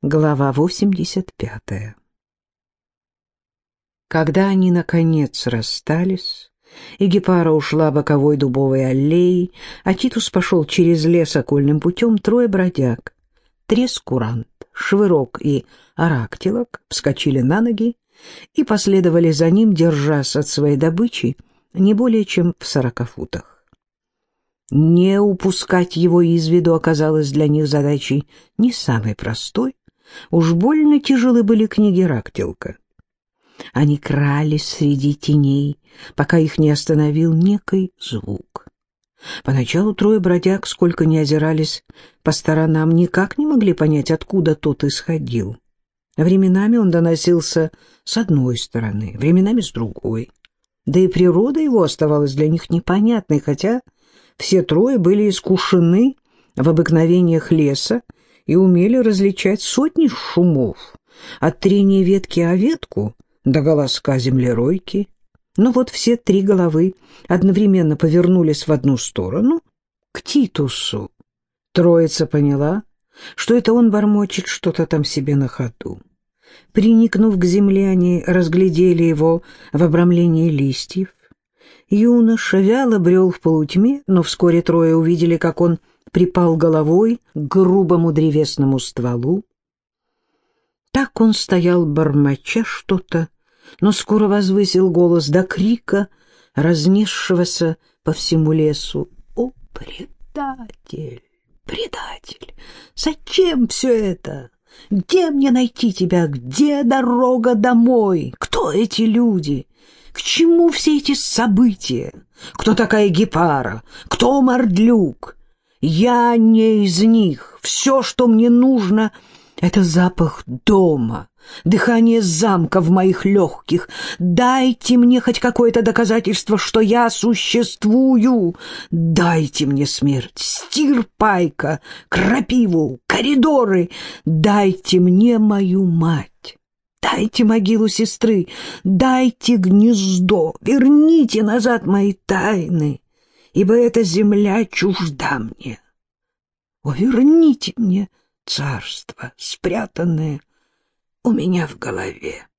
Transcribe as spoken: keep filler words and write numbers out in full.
Глава восемьдесят пятая. Когда они, наконец, расстались, и Гепара ушла боковой дубовой аллеей, а Титус пошел через лес окольным путем, трое бродяг — Трескурант, Швырок и Арактилок — вскочили на ноги и последовали за ним, держась от своей добычи не более чем в сорока футах. Не упускать его из виду оказалось для них задачей не самой простой. Уж больно тяжелы были книги Рактилка. Они крались среди теней, пока их не остановил некий звук. Поначалу трое бродяг, сколько ни озирались по сторонам, никак не могли понять, откуда тот исходил. Временами он доносился с одной стороны, временами с другой. Да и природа его оставалась для них непонятной, хотя все трое были искушены в обыкновениях леса и умели различать сотни шумов, от трения ветки о ветку до голоска землеройки. Но вот все три головы одновременно повернулись в одну сторону, к Титусу. Троица поняла, что это он бормочет что-то там себе на ходу. Приникнув к земле, они разглядели его в обрамлении листьев. Юноша вяло брел в полутьме, но вскоре трое увидели, как он припал головой к грубому древесному стволу. Так он стоял, бормоча что-то, но скоро возвысил голос до крика, разнесшегося по всему лесу. «О, предатель! Предатель! Зачем все это? Где мне найти тебя? Где дорога домой? Кто эти люди? К чему все эти события? Кто такая Гепара? Кто Мордлюк? Я не из них. Все, что мне нужно, — это запах дома, дыхание замка в моих легких. Дайте мне хоть какое-то доказательство, что я существую. Дайте мне смерть, стирпайка, крапиву, коридоры. Дайте мне мою мать. Дайте могилу сестры, дайте гнездо, верните назад мои тайны, ибо эта земля чужда мне. О, верните мне царство, спрятанное у меня в голове.